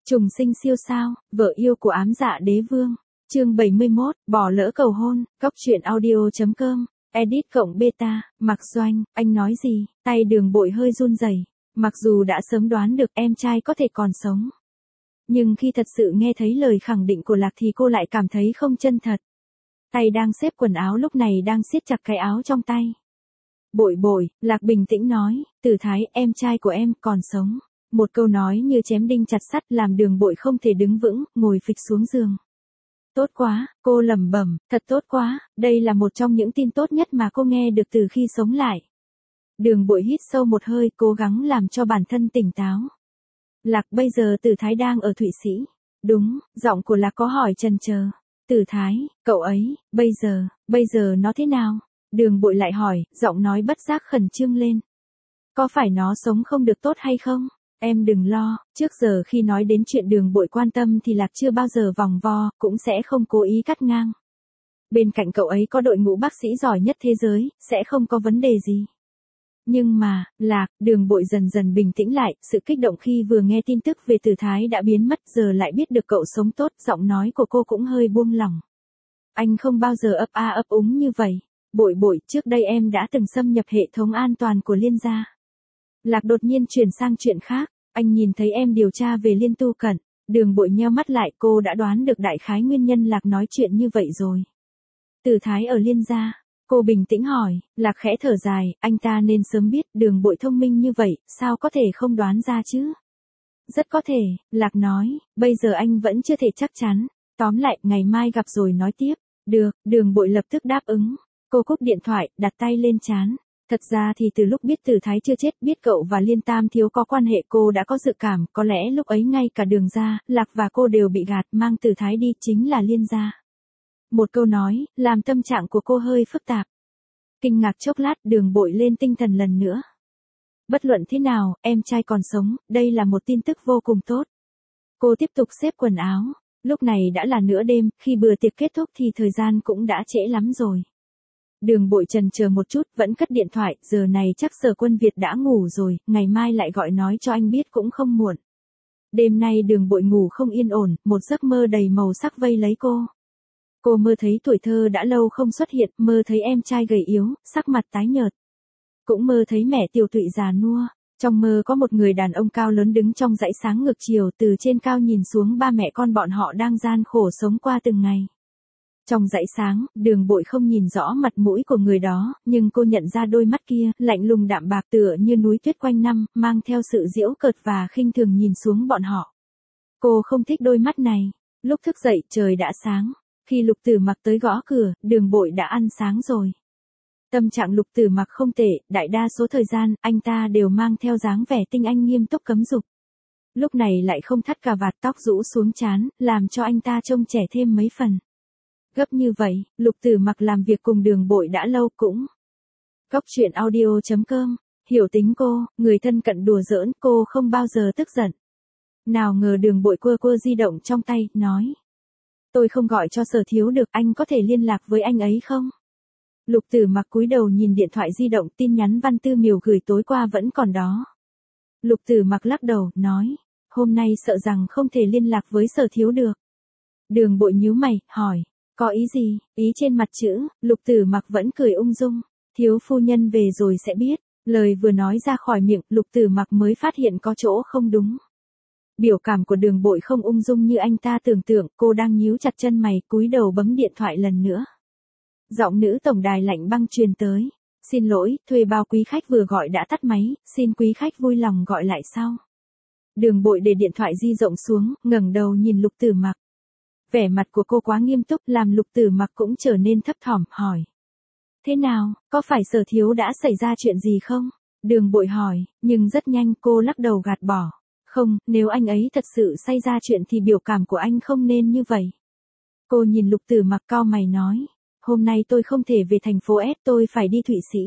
Trùng sinh siêu sao, vợ yêu của ám dạ đế vương. Chương 71, bỏ lỡ cầu hôn, góc truyện audio.com, edit cộng beta, Mạc Doanh, anh nói gì, tay Đường Bội hơi run rẩy. Mặc dù đã sớm đoán được em trai có thể còn sống. Nhưng khi thật sự nghe thấy lời khẳng định của Lạc thì cô lại cảm thấy không chân thật. Tay đang xếp quần áo lúc này đang siết chặt cái áo trong tay. Bội bội, Lạc bình tĩnh nói, Tử Thái, em trai của em còn sống. Một câu nói như chém đinh chặt sắt làm Đường Bội không thể đứng vững, ngồi phịch xuống giường. Tốt quá, cô lẩm bẩm, thật tốt quá, đây là một trong những tin tốt nhất mà cô nghe được từ khi sống lại. Đường Bội hít sâu một hơi, cố gắng làm cho bản thân tỉnh táo. Lạc, bây giờ Tử Thái đang ở Thụy Sĩ. Đúng, giọng của Lạc có hỏi chần chờ. Tử Thái, cậu ấy, bây giờ nó thế nào? Đường Bội lại hỏi, giọng nói bất giác khẩn trương lên. Có phải nó sống không được tốt hay không? Em đừng lo, trước giờ khi nói đến chuyện Đường Bội quan tâm thì Lạc chưa bao giờ vòng vo, cũng sẽ không cố ý cắt ngang. Bên cạnh cậu ấy có đội ngũ bác sĩ giỏi nhất thế giới, sẽ không có vấn đề gì. Nhưng mà, Lạc, Đường Bội dần dần bình tĩnh lại, sự kích động khi vừa nghe tin tức về Tử Thái đã biến mất, giờ lại biết được cậu sống tốt, giọng nói của cô cũng hơi buông lỏng. Anh không bao giờ ấp a ấp úng như vậy. Bội bội, trước đây em đã từng xâm nhập hệ thống an toàn của Liên gia. Lạc đột nhiên chuyển sang chuyện khác, anh nhìn thấy em điều tra về Liên Tu Cẩn. Đường Bội nheo mắt lại, cô đã đoán được đại khái nguyên nhân Lạc nói chuyện như vậy rồi. Tử Thái ở Liên gia. Cô bình tĩnh hỏi, Lạc khẽ thở dài, anh ta nên sớm biết, Đường Bội thông minh như vậy, sao có thể không đoán ra chứ? Rất có thể, Lạc nói, bây giờ anh vẫn chưa thể chắc chắn. Tóm lại, ngày mai gặp rồi nói tiếp. Được, Đường Bội lập tức đáp ứng. Cô cúp điện thoại, đặt tay lên trán. Thật ra thì từ lúc biết Tử Thái chưa chết, biết cậu và Liên Tam Thiếu có quan hệ, cô đã có dự cảm, có lẽ lúc ấy ngay cả Đường gia, Lạc và cô đều bị gạt, mang Tử Thái đi chính là Liên gia. Một câu nói, làm tâm trạng của cô hơi phức tạp. Kinh ngạc chốc lát, Đường Bội lên tinh thần lần nữa. Bất luận thế nào, em trai còn sống, đây là một tin tức vô cùng tốt. Cô tiếp tục xếp quần áo. Lúc này đã là nửa đêm, khi bữa tiệc kết thúc thì thời gian cũng đã trễ lắm rồi. Đường Bội chần chờ một chút, vẫn cất điện thoại, giờ này chắc Sở Quân Việt đã ngủ rồi, ngày mai lại gọi nói cho anh biết cũng không muộn. Đêm nay Đường Bội ngủ không yên ổn, một giấc mơ đầy màu sắc vây lấy cô. Cô mơ thấy tuổi thơ đã lâu không xuất hiện, mơ thấy em trai gầy yếu, sắc mặt tái nhợt. Cũng mơ thấy mẹ Tiểu Tụy già nua. Trong mơ có một người đàn ông cao lớn đứng trong dãy sáng ngược chiều, từ trên cao nhìn xuống ba mẹ con bọn họ đang gian khổ sống qua từng ngày. Trong dãy sáng, Đường Bội không nhìn rõ mặt mũi của người đó, nhưng cô nhận ra đôi mắt kia, lạnh lùng đạm bạc tựa như núi tuyết quanh năm, mang theo sự giễu cợt và khinh thường nhìn xuống bọn họ. Cô không thích đôi mắt này. Lúc thức dậy, trời đã sáng. Khi Lục Tử Mặc tới gõ cửa, Đường Bội đã ăn sáng rồi. Tâm trạng Lục Tử Mặc không tệ, đại đa số thời gian, anh ta đều mang theo dáng vẻ tinh anh nghiêm túc cấm dục. Lúc này lại không thắt cà vạt, tóc rũ xuống trán, làm cho anh ta trông trẻ thêm mấy phần. Gấp như vậy, Lục Tử Mặc làm việc cùng Đường Bội đã lâu cũng. Góc truyện audio.com, hiểu tính cô, người thân cận đùa giỡn, cô không bao giờ tức giận. Nào ngờ Đường Bội quơ di động trong tay, nói. Tôi không gọi cho Sở Thiếu được, anh có thể liên lạc với anh ấy không? Lục Tử Mặc cúi đầu nhìn điện thoại di động, tin nhắn Văn Tư Miểu gửi tối qua vẫn còn đó. Lục Tử Mặc lắc đầu, nói, hôm nay sợ rằng không thể liên lạc với Sở Thiếu được. Đường Bội nhíu mày, hỏi, có ý gì? Ý trên mặt chữ, Lục Tử Mặc vẫn cười ung dung, thiếu phu nhân về rồi sẽ biết. Lời vừa nói ra khỏi miệng, Lục Tử Mặc mới phát hiện có chỗ không đúng. Biểu cảm của Đường Bội không ung dung như anh ta tưởng tượng, cô đang nhíu chặt chân mày, cúi đầu bấm điện thoại lần nữa. Giọng nữ tổng đài lạnh băng truyền tới. Xin lỗi, thuê bao quý khách vừa gọi đã tắt máy, xin quý khách vui lòng gọi lại sau. Đường Bội để điện thoại di động xuống, ngẩng đầu nhìn Lục Tử Mặc. Vẻ mặt của cô quá nghiêm túc làm Lục Tử Mặc cũng trở nên thấp thỏm, hỏi. Thế nào, có phải Sở Thiếu đã xảy ra chuyện gì không? Đường Bội hỏi, nhưng rất nhanh cô lắc đầu gạt bỏ. Không, nếu anh ấy thật sự xảy ra chuyện thì biểu cảm của anh không nên như vậy. Cô nhìn Lục Tử Mặc cau mày nói. Hôm nay tôi không thể về thành phố S, tôi phải đi Thụy Sĩ.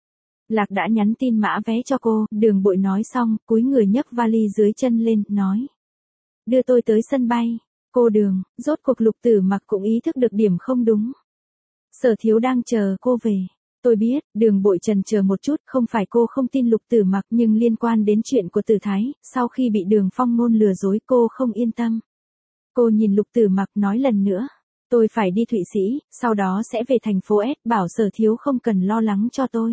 Lạc đã nhắn tin mã vé cho cô, Đường Bội nói xong, cúi người nhấc vali dưới chân lên, nói. Đưa tôi tới sân bay. Cô Đường, rốt cuộc Lục Tử Mặc cũng ý thức được điểm không đúng. Sở Thiếu đang chờ cô về. Tôi biết, Đường Bội chần chờ một chút, không phải cô không tin Lục Tử Mặc, nhưng liên quan đến chuyện của Tử Thái, sau khi bị Đường Phong Ngôn lừa dối cô không yên tâm. Cô nhìn Lục Tử Mặc nói lần nữa, tôi phải đi Thụy Sĩ, sau đó sẽ về thành phố S, bảo Sở Thiếu không cần lo lắng cho tôi.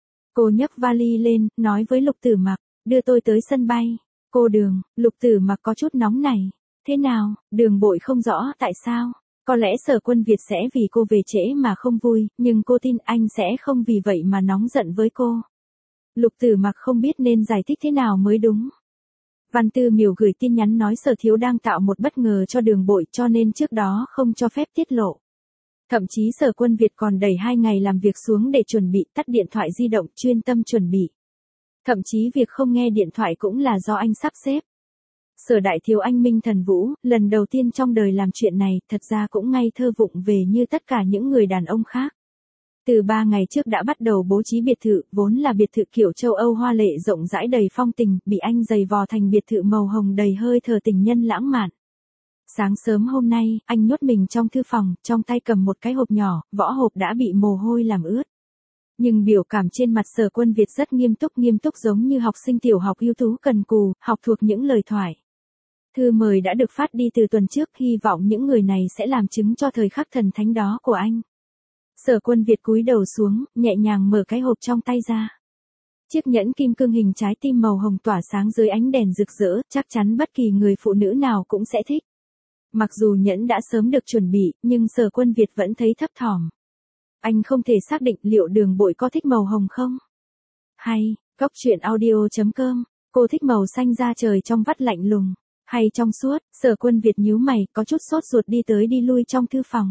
Cô nhấc vali lên, nói với Lục Tử Mặc, đưa tôi tới sân bay. Cô Đường, Lục Tử Mặc có chút nóng nảy. Thế nào, Đường Bội không rõ tại sao. Có lẽ Sở Quân Việt sẽ vì cô về trễ mà không vui, nhưng cô tin anh sẽ không vì vậy mà nóng giận với cô. Lục Tử Mặc không biết nên giải thích thế nào mới đúng. Văn Tư Miểu gửi tin nhắn nói Sở Thiếu đang tạo một bất ngờ cho Đường Bội cho nên trước đó không cho phép tiết lộ. Thậm chí Sở Quân Việt còn đẩy 2 ngày làm việc xuống để chuẩn bị, tắt điện thoại di động chuyên tâm chuẩn bị. Thậm chí việc không nghe điện thoại cũng là do anh sắp xếp. Sở Đại Thiếu anh Minh Thần Vũ, lần đầu tiên trong đời làm chuyện này, thật ra cũng ngây thơ vụng về như tất cả những người đàn ông khác. Từ 3 ngày trước đã bắt đầu bố trí biệt thự, vốn là biệt thự kiểu châu Âu hoa lệ rộng rãi đầy phong tình, bị anh giày vò thành biệt thự màu hồng đầy hơi thở tình nhân lãng mạn. Sáng sớm hôm nay, anh nhốt mình trong thư phòng, trong tay cầm một cái hộp nhỏ, vỏ hộp đã bị mồ hôi làm ướt. Nhưng biểu cảm trên mặt Sở Quân Việt rất nghiêm túc giống như học sinh tiểu học ưu tú cần cù, học thuộc những lời thoại. Thư mời đã được phát đi từ tuần trước, hy vọng những người này sẽ làm chứng cho thời khắc thần thánh đó của anh. Sở Quân Việt cúi đầu xuống, nhẹ nhàng mở cái hộp trong tay ra. Chiếc nhẫn kim cương hình trái tim màu hồng tỏa sáng dưới ánh đèn rực rỡ, chắc chắn bất kỳ người phụ nữ nào cũng sẽ thích. Mặc dù nhẫn đã sớm được chuẩn bị, nhưng Sở Quân Việt vẫn thấy thấp thỏm. Anh không thể xác định liệu Đường Bội có thích màu hồng không? Hay, Góc Truyện Audio.com, cô thích màu xanh da trời trong vắt lạnh lùng, hay trong suốt? Sở Quân Việt nhíu mày, có chút sốt ruột đi tới đi lui trong thư phòng.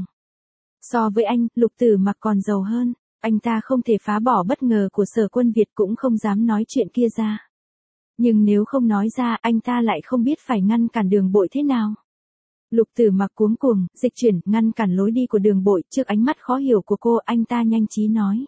So với anh, Lục Tử Mặc còn giàu hơn, anh ta không thể phá bỏ bất ngờ của Sở Quân Việt cũng không dám nói chuyện kia ra. Nhưng nếu không nói ra, anh ta lại không biết phải ngăn cản Đường Bội thế nào. Lục Tử Mặc cuống cuồng, dịch chuyển, ngăn cản lối đi của Đường Bội, trước ánh mắt khó hiểu của cô, anh ta nhanh trí nói.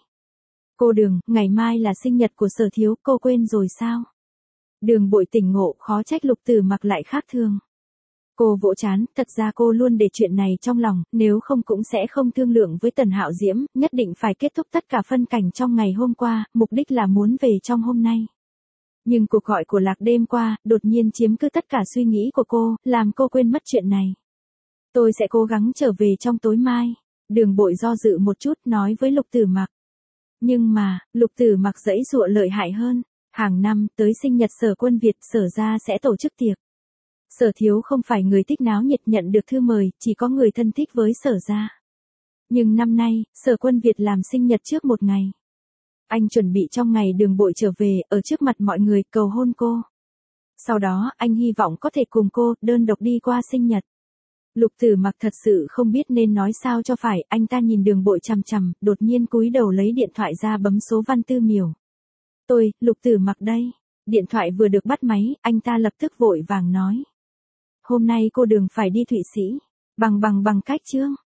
Cô Đường, ngày mai là sinh nhật của Sở Thiếu, cô quên rồi sao? Đường Bội tỉnh ngộ, khó trách Lục Tử Mặc lại khác thường. Cô vỗ trán, thật ra cô luôn để chuyện này trong lòng, nếu không cũng sẽ không thương lượng với Tần Hạo Diễm, nhất định phải kết thúc tất cả phân cảnh trong ngày hôm qua, mục đích là muốn về trong hôm nay. Nhưng cuộc gọi của Lạc đêm qua, đột nhiên chiếm cứ tất cả suy nghĩ của cô, làm cô quên mất chuyện này. Tôi sẽ cố gắng trở về trong tối mai. Đường Bội do dự một chút, nói với Lục Tử Mặc. Nhưng mà, Lục Tử Mặc giãy giụa lợi hại hơn. Hàng năm, tới sinh nhật Sở Quân Việt, Sở gia sẽ tổ chức tiệc. Sở Thiếu không phải người thích náo nhiệt, nhận được thư mời, chỉ có người thân thích với Sở gia. Nhưng năm nay, Sở Quân Việt làm sinh nhật trước một ngày. Anh chuẩn bị trong ngày Đường Bội trở về, ở trước mặt mọi người, cầu hôn cô. Sau đó, anh hy vọng có thể cùng cô, đơn độc đi qua sinh nhật. Lục Tử Mặc thật sự không biết nên nói sao cho phải, anh ta nhìn Đường Bội chằm chằm, đột nhiên cúi đầu lấy điện thoại ra bấm số Văn Tư Miểu. Tôi, Lục Tử Mặc đây. Điện thoại vừa được bắt máy, anh ta lập tức vội vàng nói. Hôm nay cô Đường phải đi Thụy Sĩ. Bằng cách chương.